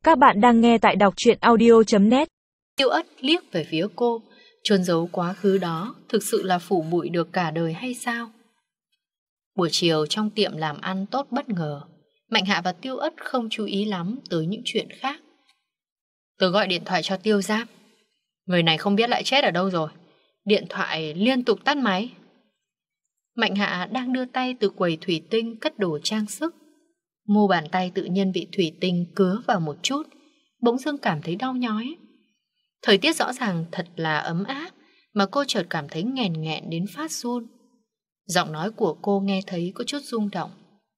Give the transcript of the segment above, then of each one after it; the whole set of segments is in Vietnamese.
Các bạn đang nghe tại đọc truyện audio.net. Tiêu Ất liếc về phía cô, chôn giấu quá khứ đó thực sự là phủ bụi được cả đời hay sao? Buổi chiều trong tiệm làm ăn tốt bất ngờ, Mạnh Hạ và Tiêu Ất không chú ý lắm tới những chuyện khác. Tớ gọi điện thoại cho Tiêu Giáp. Người này không biết lại chết ở đâu rồi. Điện thoại liên tục tắt máy. Mạnh Hạ đang đưa tay từ quầy thủy tinh cất đồ trang sức. Mu bàn tay tự nhiên bị thủy tinh cứa vào một chút, bỗng dưng cảm thấy đau nhói. Thời tiết rõ ràng thật là ấm áp, mà cô chợt cảm thấy nghèn nghẹn đến phát run. Giọng nói của cô nghe thấy có chút rung động.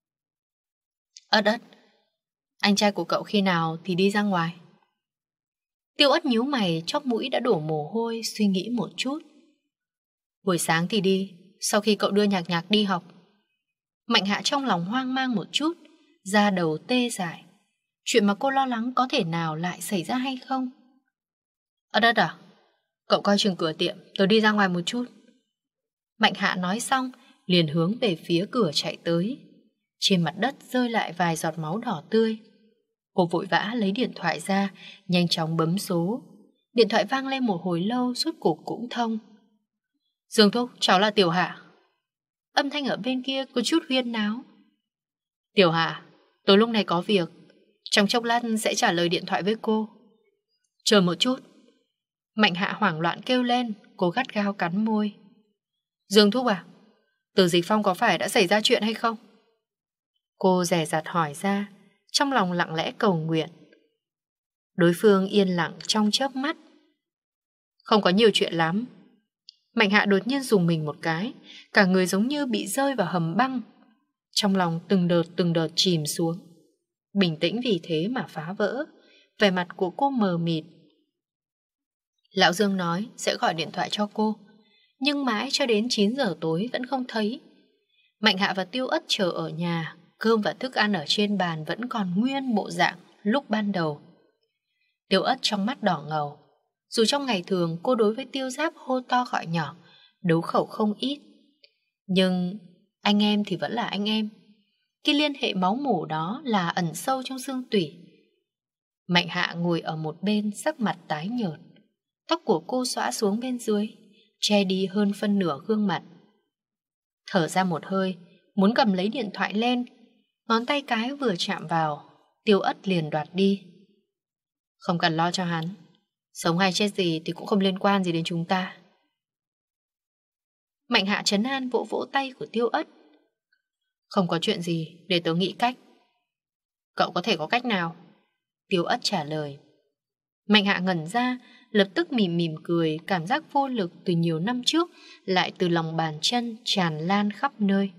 Ất, anh trai của cậu khi nào thì đi ra ngoài? Tiêu Ất nhíu mày, chóp mũi đã đổ mồ hôi, suy nghĩ một chút. Buổi sáng thì đi, sau khi cậu đưa Nhạc Nhạc đi học. Mạnh Hạ trong lòng hoang mang một chút, da đầu tê dại. Chuyện mà cô lo lắng có thể nào lại xảy ra hay không? Ất à? Cậu coi chừng cửa tiệm, tôi đi ra ngoài một chút. Mạnh Hạ nói xong, liền hướng về phía cửa chạy tới. Trên mặt đất rơi lại vài giọt máu đỏ tươi. Cô vội vã lấy điện thoại ra, nhanh chóng bấm số. Điện thoại vang lên một hồi lâu, rốt cuộc cũng thông. Dương Thúc, cháu là Tiểu Hạ. Âm thanh ở bên kia có chút huyên náo. Tiểu Hạ, tôi lúc này có việc, trong chốc lát sẽ trả lời điện thoại với cô. Chờ một chút. Mạnh Hạ hoảng loạn kêu lên, cô gắt gao cắn môi. Dương Thúc à, Từ Dịch Phong có phải đã xảy ra chuyện hay không? Cô dè dặt hỏi ra, trong lòng lặng lẽ cầu nguyện. Đối phương yên lặng trong chớp mắt. Không có nhiều chuyện lắm. Mạnh Hạ đột nhiên dùng mình một cái, cả người giống như bị rơi vào hầm băng. Trong lòng từng đợt chìm xuống. Bình tĩnh vì thế mà phá vỡ. Vẻ mặt của cô mờ mịt. Lão Dương nói sẽ gọi điện thoại cho cô, nhưng mãi cho đến 9 giờ tối vẫn không thấy. Mạnh Hạ và Tiêu Ất chờ ở nhà. Cơm và thức ăn ở trên bàn vẫn còn nguyên bộ dạng lúc ban đầu. Tiêu Ất trong mắt đỏ ngầu. Dù trong ngày thường cô đối với Tiêu Giáp hô to gọi nhỏ, đấu khẩu không ít, nhưng anh em thì vẫn là anh em. Cái liên hệ máu mủ đó là ẩn sâu trong xương tủy. Mạnh Hạ ngồi ở một bên, sắc mặt tái nhợt. Tóc của cô xõa xuống bên dưới, che đi hơn phân nửa gương mặt. Thở ra một hơi, muốn cầm lấy điện thoại lên. Ngón tay cái vừa chạm vào, Tiêu Ất liền đoạt đi. Không cần lo cho hắn, sống hay chết gì thì cũng không liên quan gì đến chúng ta. Mạnh Hạ trấn an vỗ vỗ tay của Tiêu Ất. Không có chuyện gì, để tớ nghĩ cách. Cậu có thể có cách nào? Tiêu Ất trả lời. Mạnh Hạ ngẩn ra, lập tức mỉm mỉm cười. Cảm giác vô lực từ nhiều năm trước lại từ lòng bàn chân tràn lan khắp nơi.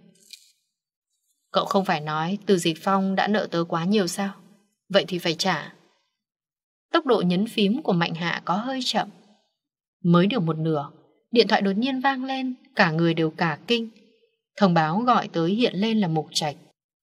Cậu không phải nói Từ Dịch Phong đã nợ tớ quá nhiều sao? Vậy thì phải trả. Tốc độ nhấn phím của Mạnh Hạ có hơi chậm. Mới được một nửa, điện thoại đột nhiên vang lên. Cả người đều cả kinh. Thông báo gọi tới hiện lên là Mục Trạch.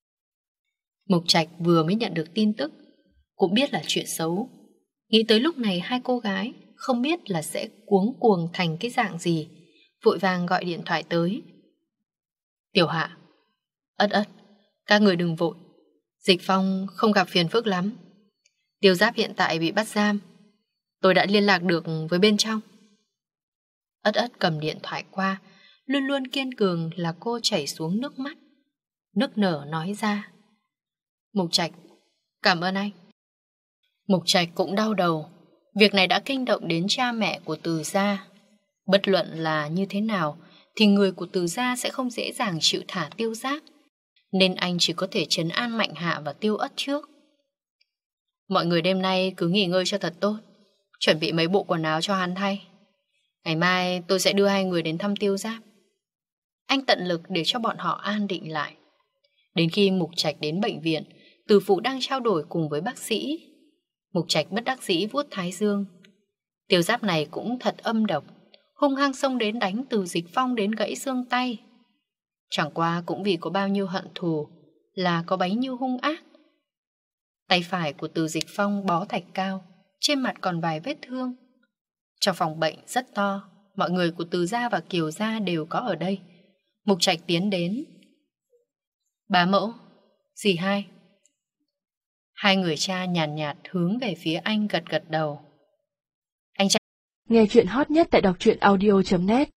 Mục Trạch vừa mới nhận được tin tức, cũng biết là chuyện xấu. Nghĩ tới lúc này hai cô gái không biết là sẽ cuống cuồng thành cái dạng gì, vội vàng gọi điện thoại tới. Tiểu Hạ, Ất, các người đừng vội. Dịch Phong không gặp phiền phức lắm. Tiêu Giáp hiện tại bị bắt giam. Tôi đã liên lạc được với bên trong. Ất cầm điện thoại qua. Luôn luôn kiên cường là cô chảy xuống nước mắt, nức nở nói ra. Mục Trạch, cảm ơn anh. Mục Trạch cũng đau đầu. Việc này đã kinh động đến cha mẹ của Từ gia. Bất luận là như thế nào thì người của Từ gia sẽ không dễ dàng chịu thả Tiêu Giáp, nên anh chỉ có thể trấn an Mạnh Hạ và Tiêu Ất trước. Mọi người đêm nay cứ nghỉ ngơi cho thật tốt, chuẩn bị mấy bộ quần áo cho hắn thay. Ngày mai tôi sẽ đưa hai người đến thăm Tiêu Giáp. Anh tận lực để cho bọn họ an định lại. Đến khi Mục Trạch đến bệnh viện, Từ phụ đang trao đổi cùng với bác sĩ. Mục Trạch bất đắc dĩ vuốt thái dương. Tiêu Giáp này cũng thật âm độc, hung hăng xông đến đánh Từ Dịch Phong đến gãy xương tay. Chẳng qua cũng vì có bao nhiêu hận thù là có bấy nhiêu hung ác. Tay phải của Từ Dịch Phong bó thạch cao, trên mặt còn vài vết thương. Trong phòng bệnh rất to, mọi người của Từ gia và Kiều gia đều có ở đây. Mục Trạch tiến đến. Bá mẫu, dì hai. Hai người cha nhàn nhạt hướng về phía anh gật gật đầu. Anh cha Nghe chuyện hot nhất tại đọc truyện audio.net